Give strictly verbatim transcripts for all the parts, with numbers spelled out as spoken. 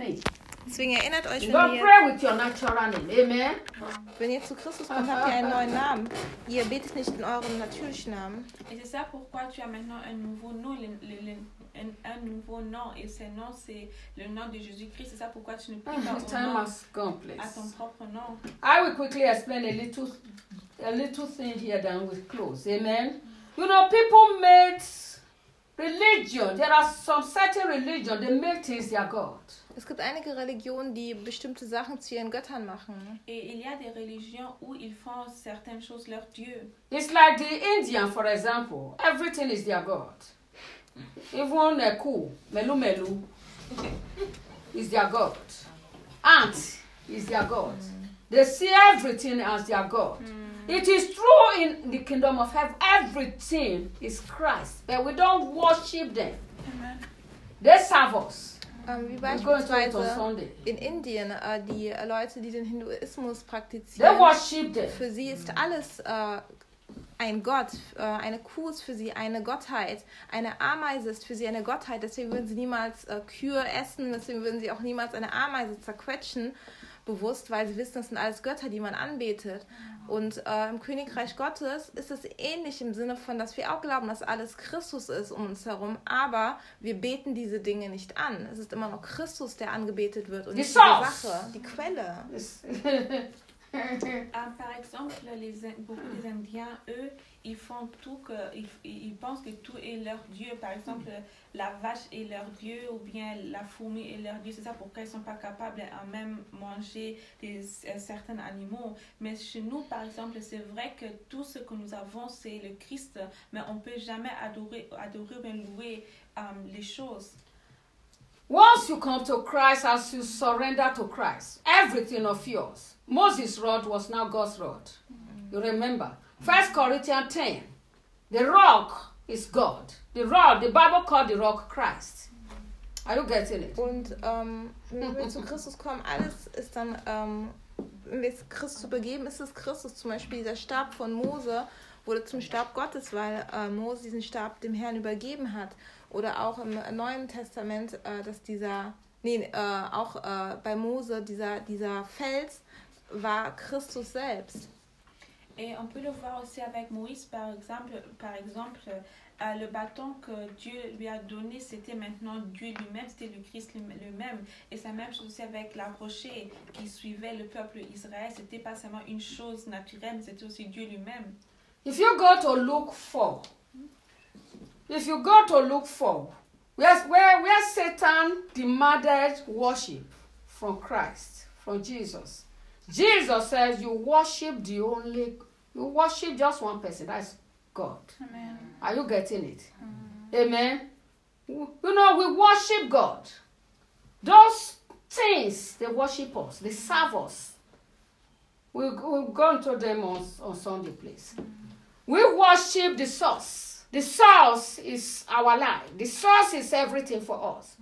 name. Deswegen erinnert euch, You wenn don't ihr, pray with your natural name. Amen. wenn ihr zu Christus kommt, habt ihr einen neuen Namen. Ihr betet nicht in eurem natürlichen Namen. Et c'est ça pourquoi tu as maintenant un nouveau nom, le, le, le, un, un nouveau nom, et ce nom c'est le nom de Jésus-Christ. C'est ça pourquoi tu ne pries pas au Time nom, has gone, à ton please. propre nom. I will quickly explain a little, a little thing here, then we'll close. Amen. You know, people made religion. There are some certain religion. They make things their God. Es gibt einige Religionen, die bestimmte Sachen zu ihren Göttern machen. Et il y a des religions où ils font certaines choses leur Dieu. It's like the Indian, for example. Everything is their God. Even a cow, melu melu, is their God. Ant is their God. They see everything as their God. It is true in the kingdom of heaven. Everything is Christ, but we don't worship them. Amen. They serve us. Ähm, wie We go into it on beispielsweise Sunday. in Indien, äh, die äh, Leute, die den Hinduismus They praktizieren. worship them. Für sie ist alles äh, ein Gott. Äh, eine Kuh ist für sie eine Gottheit. Eine Ameise ist für sie eine Gottheit. Deswegen würden sie niemals äh, Kühe essen. Deswegen würden sie auch niemals eine Ameise zerquetschen. Bewusst, weil sie wissen, das sind alles Götter, die man anbetet. Und äh, im Königreich Gottes ist es ähnlich im Sinne von, dass wir auch glauben, dass alles Christus ist um uns herum, aber wir beten diese Dinge nicht an. Es ist immer noch Christus, der angebetet wird und Die nicht die source. Sache, die Quelle. It's- Ah, par exemple, les, In- beaucoup des Indiens, eux, ils font tout que, ils, ils pensent que tout est leur Dieu. Par exemple, la vache est leur Dieu ou bien la fourmi est leur Dieu. C'est ça pourquoi ils ne sont pas capables à même manger des, euh, certains animaux. Mais chez nous, par exemple, c'est vrai que tout ce que nous avons, c'est le Christ. Mais on ne peut jamais adorer, adorer ou bien louer euh, les choses. Once you come to Christ, as you surrender to Christ, everything of yours. Moses' rod was now God's rod. You remember? First Corinthians ten. The rock is God. The rod, the Bible called the rock Christ. Are you getting it? Und ähm, wenn wir zu Christus kommen, alles ist dann, ähm, wenn wir es Christus übergeben, ist es Christus. Zum Beispiel dieser Stab von Mose wurde zum Stab Gottes, weil äh, Mose diesen Stab dem Herrn übergeben hat. Oder auch im Neuen Testament, äh, dass dieser, nee, äh, auch äh, bei Mose, dieser, dieser Fels war Christus selbst. Et on peut le voir aussi avec Moïse, par exemple, par exemple euh, le bâton que Dieu lui a donné, c'était maintenant Dieu lui-même, c'était le Christ lui-même. Et c'est la même chose aussi avec la rocher qui suivait le peuple Israël. C'était pas seulement une chose naturelle, mais c'était aussi Dieu lui-même. If you go to look for, if you go to look for, where, where, where Satan demanded worship from Christ, from Jesus, Jesus says you worship the only, you worship just one person, that's God. Amen. Are you getting it? Amen. You know, we worship God. Those things, they worship us, they serve us. We'll, we'll go into them on, on Sunday, please. We worship the source. The source is our life. The source is everything for us.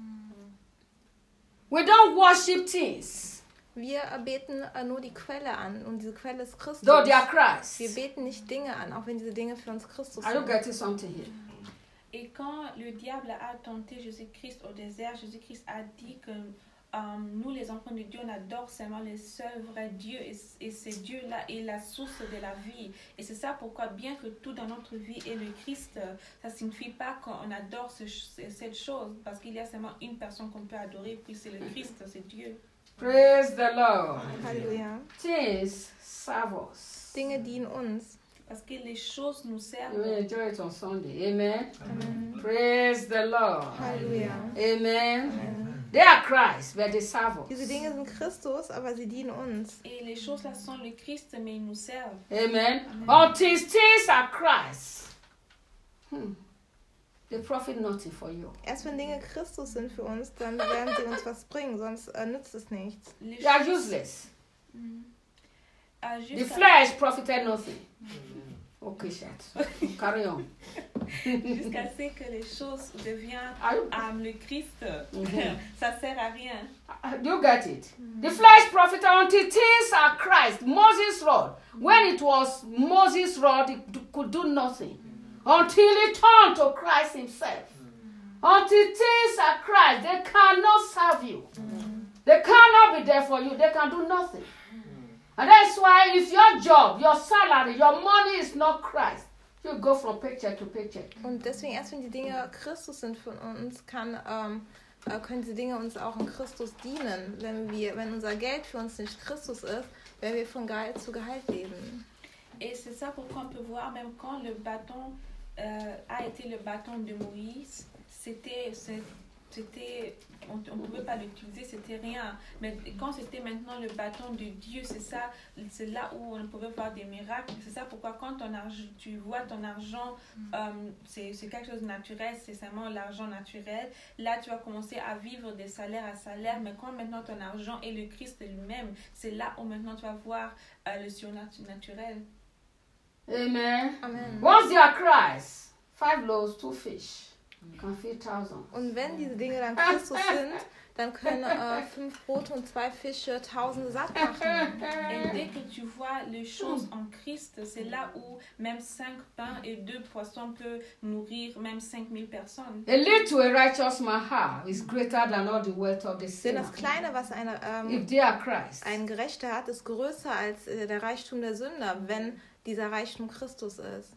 We don't worship things, Wir beten äh, nur die Quelle an und diese Quelle ist Christus. though they are Wir Christ. beten nicht Dinge an, auch wenn diese Dinge für uns Christus Are you sind. getting something here? Et quand le diable a tenté Jésus-Christ au désert, Jésus-Christ a dit que euh, nous, les enfants de Dieu, on adore seulement le seul vrai Dieu. Et, et ce Dieu-là est la source de la vie. Et c'est ça pourquoi, bien que tout dans notre vie est le Christ, ça ne signifie pas qu'on adore ce, cette chose. Parce qu'il y a seulement une personne qu'on peut adorer, puis c'est le Christ, c'est Dieu. Praise the Lord. Halleluja. Things serve us. Dinge dienen uns. Parce que les choses nous You servent. will enjoy it on Sunday. Amen. Praise the Lord. Halleluja. Amen. They are Christ, but they serve Diese us. Dinge sind Christus, aber sie dienen uns. Et les choses-là sont le Christ, mais ils nous servent. Amen. Until things are Christ, hmm, they profit nothing for you. Erst wenn Dinge Christus sind für uns, dann werden sie uns was bringen, sonst äh, nützt es nichts. Les They are choses- useless. Ah, The juste flesh profited nothing. Okay, chat. Carry on. Jusqu'à ce que les choses deviennent Are you, âme le Christ, Mhm. ça sert à rien. uh, do you get it? The flesh profited until things are Christ. Moses' rod. When it was Moses' rod, it d- could do nothing. Until it turned to Christ himself. Until things are Christ, they cannot serve you. They cannot be there for you. They can do nothing. And that's why if your job, your salary, your money is not Christ, you go from paycheck to paycheck. Und deswegen, erst wenn die Dinge Christus sind von uns, kann, ähm, äh, können diese Dinge uns auch in Christus dienen. Wenn wir, wenn unser Geld für uns nicht Christus ist, werden wir von Gehalt zu Gehalt leben. Et c'est ça pourquoi on peut voir, même quand le bâton euh, a été le bâton de Moïse, c'était, c'était on ne pouvait pas l'utiliser, c'était rien. Mais quand c'était maintenant le bâton de Dieu, c'est ça, c'est là où on pouvait voir des miracles. C'est ça pourquoi quand ton argent, tu vois ton argent, mm. euh, c'est, c'est quelque chose de naturel, c'est seulement l'argent naturel. Là, tu vas commencer à vivre de salaire à salaire. Mais quand maintenant ton argent est le Christ lui-même, c'est là où maintenant tu vas voir euh, le surnaturel. Amen. Amen. Once you are Christ, five loaves, two fish. Can feed thousand. Und wenn diese Dinge dann Christus sind, dann können äh, fünf Brote und zwei Fische Tausende satt machen. Et dès que tu vois les choses en Christ, c'est là où même cinq pains et deux poissons peuvent nourrir même cinq mille personnes. A little a righteous man have is greater than all the wealth of the Denn sinner. das Kleine, was eine, ähm, If they are Christ. ein Gerechter hat, ist größer als äh, der Reichtum der Sünder, wenn dieser Reichtum Christus ist.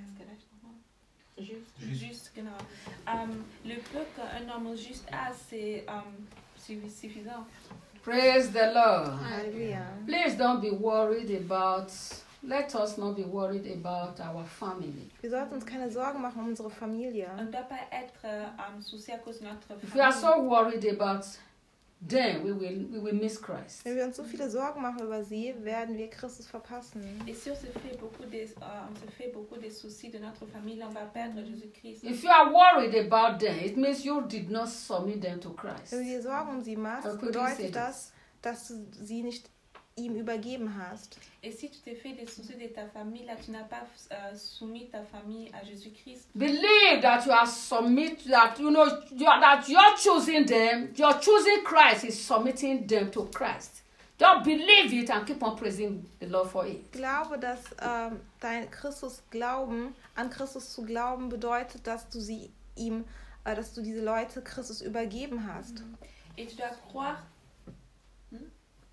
Juste. Juste, genau. Um, le peu qu'un homme juste a, c'est um, suffisant. Praise the Lord. Halleluja. Please don't be worried about, let us not be worried about our family. Wir sollten uns keine Sorgen machen um unsere Familie. On ne doit pas être um, soucié à cause de notre famille. If we are so worried about them, we will, we will miss Christ. Wenn wir uns so viele Sorgen machen über sie, werden wir Christus verpassen. Et si on se fait beaucoup de, uh, on se fait beaucoup de soucis de notre famille, on va perdre Jésus-Christ. If you are worried about them, it means you did not submit them to Christ. Wenn du dir Sorgen um sie machst, How could you say bedeutet das, dass du sie nicht ihm übergeben hast. Et si tu te fais des soucis de ta famille, là, tu n'as pas uh, soumis ta famille à Jésus-Christ. Believe that you are submit, that you know you are, that you're choosing them, you're choosing Christ is submitting them to Christ. Just believe it and keep on praising the Lord for it. Ich glaube, dass ähm, dein Christus glauben, an Christus zu glauben, bedeutet, dass du sie ihm, äh, dass du diese Leute Christus übergeben hast. Et tu dois croire. Hmm?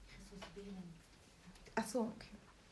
Ach so, okay.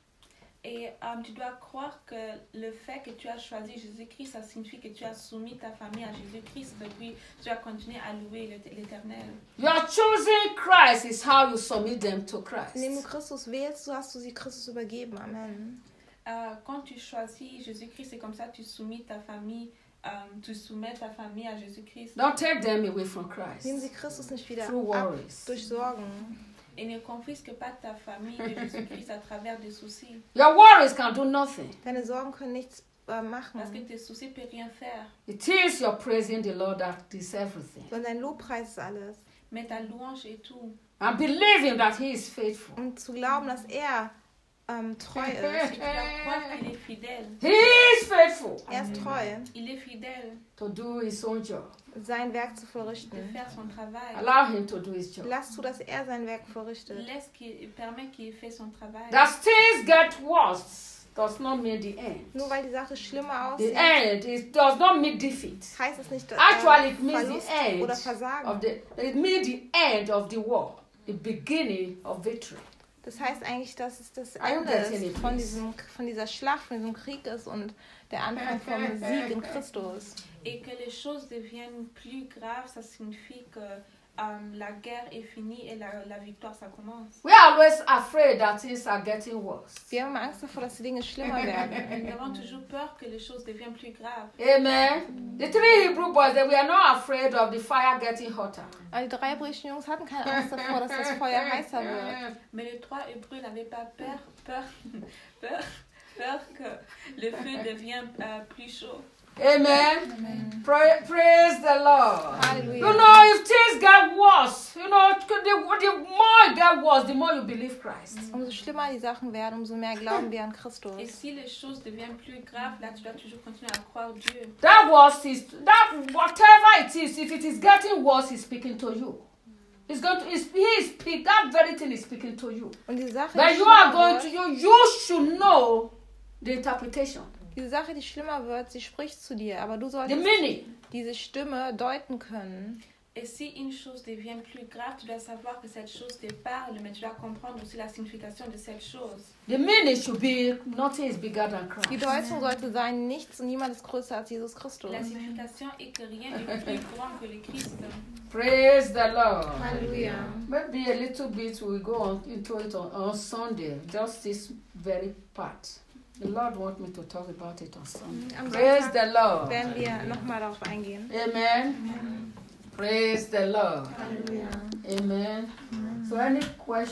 Et um, tu dois croire que le fait que tu as choisi Jésus-Christ, ça signifie que tu as soumis ta famille à Jésus-Christ, et puis tu as continué à louer l'Éternel. Your choosing Christ is how you submit them to Christ. Indem du Christus wählst, so hast du sie Christus übergeben. Amen. Uh, quand tu choisis Jésus-Christ, c'est comme ça tu soumis ta famille, um, tu soumets ta famille à Jésus-Christ. Don't take them away from Christ. Nehmen sie Christus nicht wieder Through ab worries. durch Sorgen. Et ne confisque pas ta famille de Jésus-Christ à travers des soucis. Your worries can do nothing. Deine Sorgen können nichts äh, machen. Parce que tes soucis ne peuvent rien faire. It is your praising the Lord that is everything. Und dein Lobpreis ist alles. Mais ta louange est tout. And believing that He is faithful. Und zu glauben, dass er ähm, treu Et ist. tu dois croire qu'il est fidèle. He is faithful Er ist treu, Il est fidèle to do His own job. sein Werk zu de verrichten. faire son travail. Allow Him to do His job. Lass zu, dass er sein Werk verrichtet. Laisse qu'il permet qu'il fait son travail. That things get worse does not mean the end. Nur weil die Sache schlimmer The aussieht, end is, does not mean defeat. heißt es nicht, dass Actually, it means Verlust the end oder Versagen. of the. It means the end of the war, the beginning of victory. Das heißt eigentlich, dass es das Are you Ende getting it, ist von, please? diesem, von dieser Schlacht, von diesem Krieg ist und der Anfang vom Sieg in Christus. Et que les choses deviennent plus graves, ça signifie que um, la guerre est finie et la, la victoire, ça commence. We are always afraid that things are getting worse. Wir haben immer Angst davor, dass die Dinge schlimmer werden. Nous avons toujours peur que les choses deviennent plus graves. Amen. The three Hebrew boys, they were not afraid of the fire getting hotter. Aber die drei hebräischen Jungs hatten keine Angst davor, dass das Feuer heißer wird. Mais les trois Hébreux n'avaient pas peur, peur, peur, peur que le feu devienne euh, plus chaud. Amen. Amen. Pra- praise the Lord. Hallelujah. You know, if things get worse, you know, the, the more it get worse, the more you believe Christ. Umso schlimmer die Sachen werden, umso mehr glauben wir an Christus. Et si les choses deviennent plus graves, là, tu dois toujours continuer à croire Dieu. That worse is that whatever it is, if it is getting worse, he's speaking to you. He's going to he's, he is speak that very thing is speaking to you. Und die Sache, But die you are schlimmer going to wird, you you should know the interpretation, die Sache, die schlimmer wird, sie spricht zu dir, aber du the solltest meaning. diese Stimme deuten können. Et si une chose devient plus grave, tu dois savoir que cette chose te parle, mais tu dois comprendre aussi la signification de cette chose. The meaning should be nothing is bigger than Die Christ. Deutung sollte sein, nichts und niemand ist größer als Jesus Christus. La signification est que rien n'est plus grand que le Christ. Praise the Lord. Halleluja. Maybe a little bit we'll go on into it on, on Sunday, just this very part. The Lord wants me to talk about it on Sunday. Am Praise Sonntag the Lord. werden wir nochmal darauf eingehen. Amen. Praise the Lord. Halleluja. Amen. So any question?